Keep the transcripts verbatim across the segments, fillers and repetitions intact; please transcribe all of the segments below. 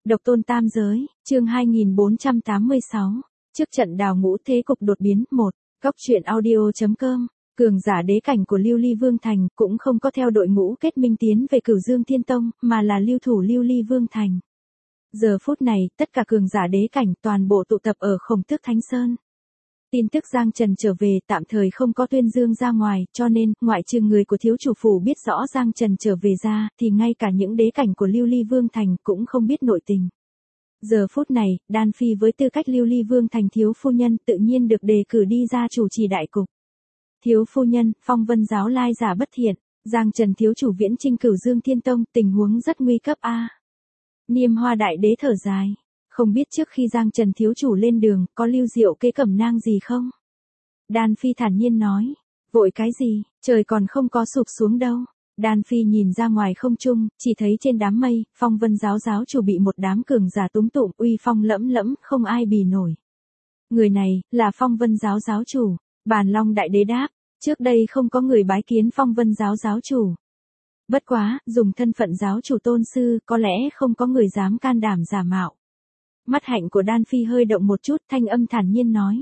Độc tôn tam giới, chương hai nghìn bốn trăm tám mươi sáu. Trước trận đào ngũ thế cục đột biến, một. Góc truyện audio chấm com. Cường giả đế cảnh của Lưu Ly Vương Thành cũng không có theo đội ngũ kết minh tiến về Cửu Dương Thiên Tông, mà là lưu thủ Lưu Ly Vương Thành. Giờ phút này, tất cả cường giả đế cảnh toàn bộ tụ tập ở Khổng Tước Thánh Sơn. Tin tức Giang Trần trở về tạm thời không có tuyên dương ra ngoài, cho nên, ngoại trừ người của thiếu chủ phủ biết rõ Giang Trần trở về ra, thì ngay cả những đế cảnh của Lưu Ly Vương Thành cũng không biết nội tình. Giờ phút này, Đan Phi với tư cách Lưu Ly Vương Thành thiếu phu nhân tự nhiên được đề cử đi ra chủ trì đại cục. Thiếu phu nhân, Phong Vân giáo lai giả bất thiện, Giang Trần thiếu chủ viễn chinh Cửu Dương Thiên Tông, tình huống rất nguy cấp a. Niêm Hoa đại đế thở dài. Không biết trước khi Giang Trần thiếu chủ lên đường, có lưu diệu kế cẩm nang gì không? Đan Phi thản nhiên nói. Vội cái gì, trời còn không có sụp xuống đâu. Đan Phi nhìn ra ngoài không trung, chỉ thấy trên đám mây, Phong Vân giáo giáo chủ bị một đám cường giả túm tụm uy phong lẫm lẫm, không ai bì nổi. Người này, là Phong Vân giáo giáo chủ. Bàn Long đại đế đáp, trước đây không có người bái kiến Phong Vân giáo giáo chủ. Bất quá, dùng thân phận giáo chủ tôn sư, có lẽ không có người dám can đảm giả mạo. Mắt hạnh của Đan Phi hơi động một chút, thanh âm thản nhiên nói.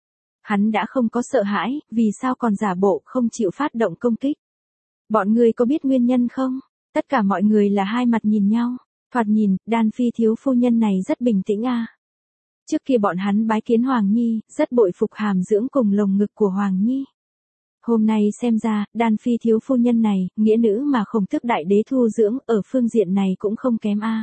Hắn đã không có sợ hãi, vì sao còn giả bộ không chịu phát động công kích. Bọn người có biết nguyên nhân không? Tất cả mọi người là hai mặt nhìn nhau. Thoạt nhìn, Đan Phi thiếu phu nhân này rất bình tĩnh a. Trước kia bọn hắn bái kiến Hoàng Nhi, rất bội phục hàm dưỡng cùng lồng ngực của Hoàng Nhi. Hôm nay xem ra, Đan Phi thiếu phu nhân này, nghĩa nữ mà Khổng Tước đại đế thu dưỡng, ở phương diện này cũng không kém a.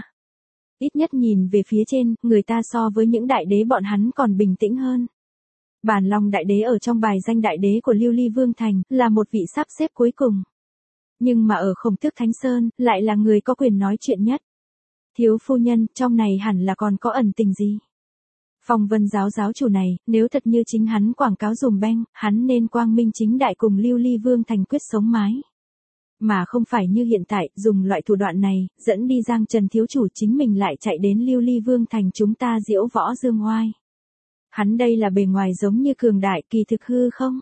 Ít nhất nhìn về phía trên, người ta so với những đại đế bọn hắn còn bình tĩnh hơn. Bàn Long đại đế ở trong bài danh đại đế của Lưu Ly Vương Thành, là một vị sắp xếp cuối cùng. Nhưng mà ở Khổng Tước Thánh Sơn, lại là người có quyền nói chuyện nhất. Thiếu phu nhân, trong này hẳn là còn có ẩn tình gì? Phong Vân giáo giáo chủ này, nếu thật như chính hắn quảng cáo dùm beng, hắn nên quang minh chính đại cùng Lưu Ly Vương Thành quyết sống mái. Mà không phải như hiện tại, dùng loại thủ đoạn này, dẫn đi Giang Trần thiếu chủ chính mình lại chạy đến Lưu Ly Vương Thành chúng ta diễu võ dương oai. Hắn đây là bề ngoài giống như cường đại, kỳ thực hư không?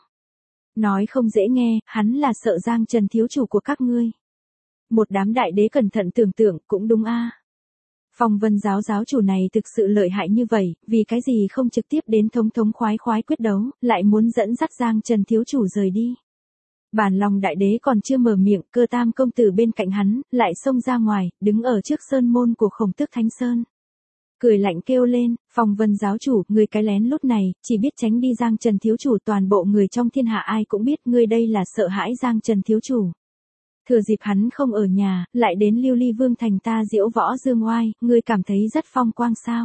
Nói không dễ nghe, hắn là sợ Giang Trần thiếu chủ của các ngươi. Một đám đại đế cẩn thận tưởng tượng, cũng đúng a. Phong Vân giáo giáo chủ này thực sự lợi hại như vậy, vì cái gì không trực tiếp đến thống thống khoái khoái quyết đấu, lại muốn dẫn dắt Giang Trần thiếu chủ rời đi. Bàn Long đại đế còn chưa mở miệng, Cơ Tam công tử bên cạnh hắn, lại xông ra ngoài, đứng ở trước sơn môn của Khổng Tước Thánh Sơn. Cười lạnh kêu lên, Phong Vân giáo chủ, người cái lén lút này, chỉ biết tránh đi Giang Trần thiếu chủ, toàn bộ người trong thiên hạ ai cũng biết ngươi đây là sợ hãi Giang Trần thiếu chủ. Thừa dịp hắn không ở nhà, lại đến Lưu Ly Vương Thành ta diễu võ dương oai, ngươi cảm thấy rất phong quang sao?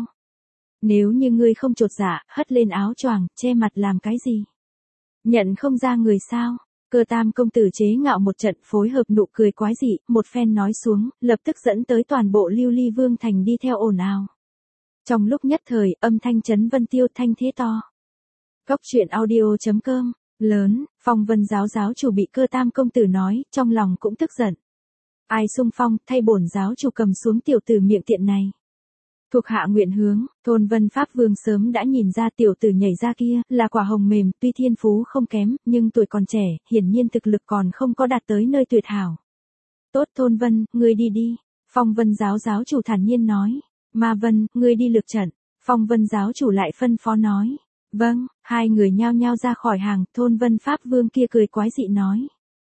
Nếu như ngươi không chột dạ, hất lên áo choàng, che mặt làm cái gì? Nhận không ra người sao? Cơ Tam công tử chế ngạo một trận, phối hợp nụ cười quái dị, một phen nói xuống, lập tức dẫn tới toàn bộ Lưu Ly Vương Thành đi theo ồn ào. Trong lúc nhất thời, âm thanh chấn vân tiêu thanh thế to. Góc truyện audio chấm com. Lớn, Phong Vân giáo giáo chủ bị Cơ Tam công tử nói, trong lòng cũng tức giận. Ai xung phong, thay bổn giáo chủ cầm xuống tiểu tử miệng tiện này. Thuộc hạ nguyện hướng, Thôn Vân Pháp Vương sớm đã nhìn ra tiểu tử nhảy ra kia, là quả hồng mềm, tuy thiên phú không kém, nhưng tuổi còn trẻ, hiển nhiên thực lực còn không có đạt tới nơi tuyệt hảo. Tốt Thôn Vân, ngươi đi đi. Phong Vân giáo giáo chủ thản nhiên nói. Ma Vân, ngươi đi lược trận. Phong Vân giáo chủ lại phân phó nói. Vâng, hai người nhao nhao ra khỏi hàng, Thôn Vân Pháp Vương kia cười quái dị nói.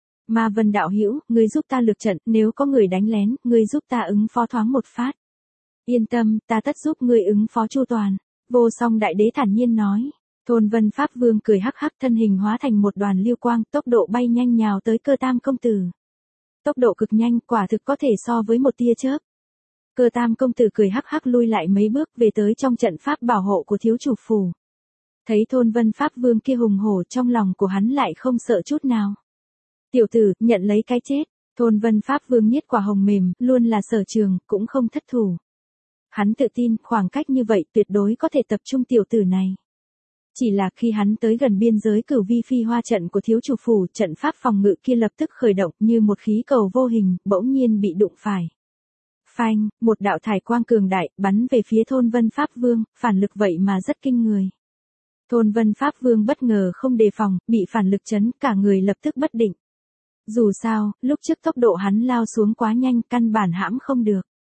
Ma Vân đạo hữu, ngươi giúp ta lược trận, nếu có người đánh lén, ngươi giúp ta ứng phó thoáng một phát. Yên tâm, ta tất giúp ngươi ứng phó chu toàn. Vô Song đại đế thản nhiên nói. Thôn Vân Pháp Vương cười hắc hắc, thân hình hóa thành một đoàn lưu quang, tốc độ bay nhanh nhào tới Cơ Tam công tử. Tốc độ cực nhanh, quả thực có thể so với một tia chớp. Cơ Tam công tử cười hắc hắc lui lại mấy bước về tới trong trận pháp bảo hộ của thiếu chủ phủ. Thấy Thôn Vân Pháp Vương kia hùng hổ, trong lòng của hắn lại không sợ chút nào. Tiểu tử, nhận lấy cái chết. Thôn Vân Pháp Vương niết quả hồng mềm, luôn là sở trường, cũng không thất thủ. Hắn tự tin, khoảng cách như vậy tuyệt đối có thể tập trung tiểu tử này. Chỉ là khi hắn tới gần biên giới Cửu Vi Phi Hoa trận của thiếu chủ phủ, trận pháp phòng ngự kia lập tức khởi động như một khí cầu vô hình, bỗng nhiên bị đụng phải. Phanh, một đạo thải quang cường đại, bắn về phía Thôn Vân Pháp Vương, phản lực vậy mà rất kinh người. Thôn Vân Pháp Vương bất ngờ không đề phòng, bị phản lực chấn, cả người lập tức bất định. Dù sao, lúc trước tốc độ hắn lao xuống quá nhanh, căn bản hãm không được.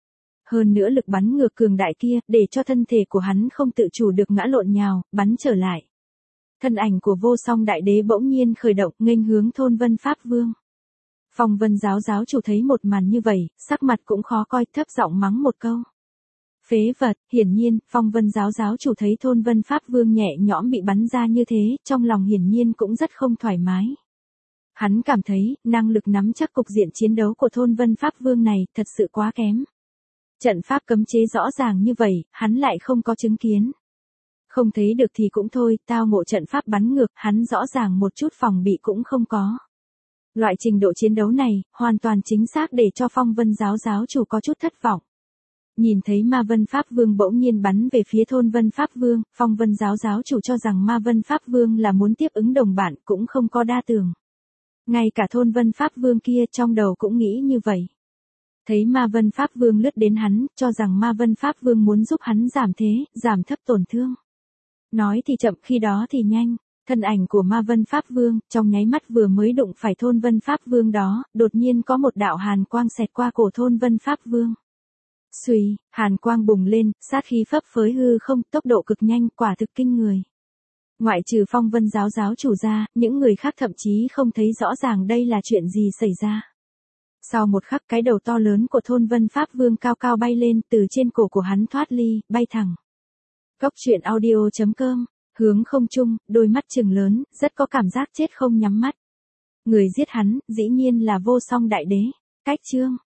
Hơn nữa lực bắn ngược cường đại kia, để cho thân thể của hắn không tự chủ được ngã lộn nhào, bắn trở lại. Thân ảnh của vô song đại đế bỗng nhiên khởi động, nghênh hướng thôn Vân Pháp Vương. Phong Vân giáo giáo chủ thấy một màn như vậy, sắc mặt cũng khó coi, thấp giọng mắng một câu. Phế vật. Hiển nhiên, Phong Vân giáo giáo chủ thấy thôn Vân Pháp Vương nhẹ nhõm bị bắn ra như thế, trong lòng hiển nhiên cũng rất không thoải mái. Hắn cảm thấy, năng lực nắm chắc cục diện chiến đấu của thôn Vân Pháp Vương này, thật sự quá kém. Trận pháp cấm chế rõ ràng như vậy, hắn lại không có chứng kiến. Không thấy được thì cũng thôi, tao ngộ trận pháp bắn ngược, hắn rõ ràng một chút phòng bị cũng không có. Loại trình độ chiến đấu này, hoàn toàn chính xác để cho Phong Vân giáo giáo chủ có chút thất vọng. Nhìn thấy Ma Vân Pháp Vương bỗng nhiên bắn về phía thôn Vân Pháp Vương, Phong Vân giáo giáo chủ cho rằng Ma Vân Pháp Vương là muốn tiếp ứng đồng bạn, cũng không có đa tưởng. Ngay cả thôn Vân Pháp Vương kia trong đầu cũng nghĩ như vậy. Thấy Ma Vân Pháp Vương lướt đến hắn, cho rằng Ma Vân Pháp Vương muốn giúp hắn giảm thế, giảm thấp tổn thương. Nói thì chậm, khi đó thì nhanh. Thân ảnh của Ma Vân Pháp Vương, trong nháy mắt vừa mới đụng phải thôn Vân Pháp Vương đó, đột nhiên có một đạo hàn quang xẹt qua cổ thôn Vân Pháp Vương. Xuy, hàn quang bùng lên, sát khí phấp phới hư không, tốc độ cực nhanh, quả thực kinh người. Ngoại trừ Phong Vân giáo giáo chủ ra, những người khác thậm chí không thấy rõ ràng đây là chuyện gì xảy ra. Sau một khắc, cái đầu to lớn của thôn Vân Pháp Vương cao cao bay lên, từ trên cổ của hắn thoát ly, bay thẳng. Cốc truyện audio chấm com, hướng không trung, đôi mắt trừng lớn, rất có cảm giác chết không nhắm mắt. Người giết hắn, dĩ nhiên là vô song đại đế. Cách chương